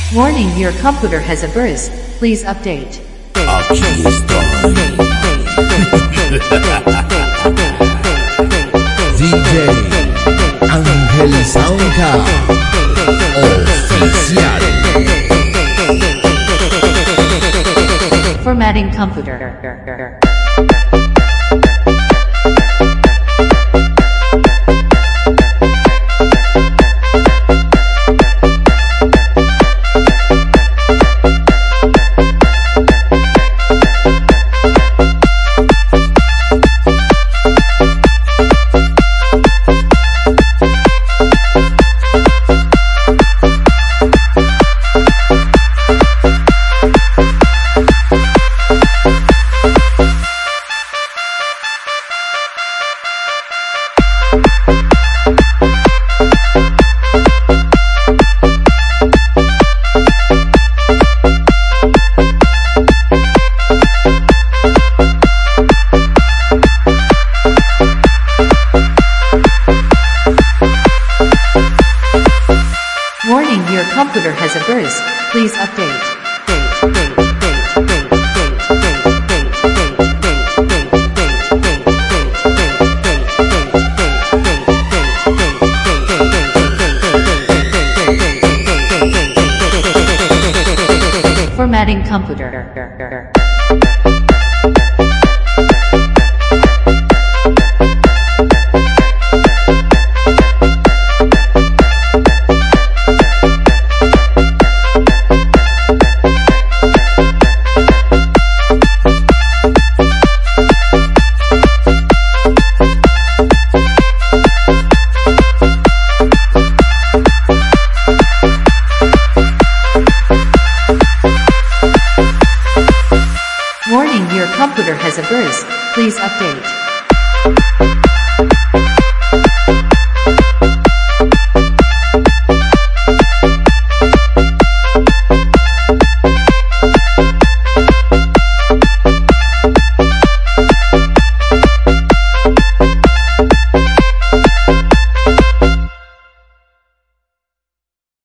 Warning, your computer has a virus. Please update. Aquí estoy. DJ Ángel Soundcard Oficial. Formatting computer. Warning, your computer has a virus. Please update. Formatting computer. Warning, your computer has a virus. Please update.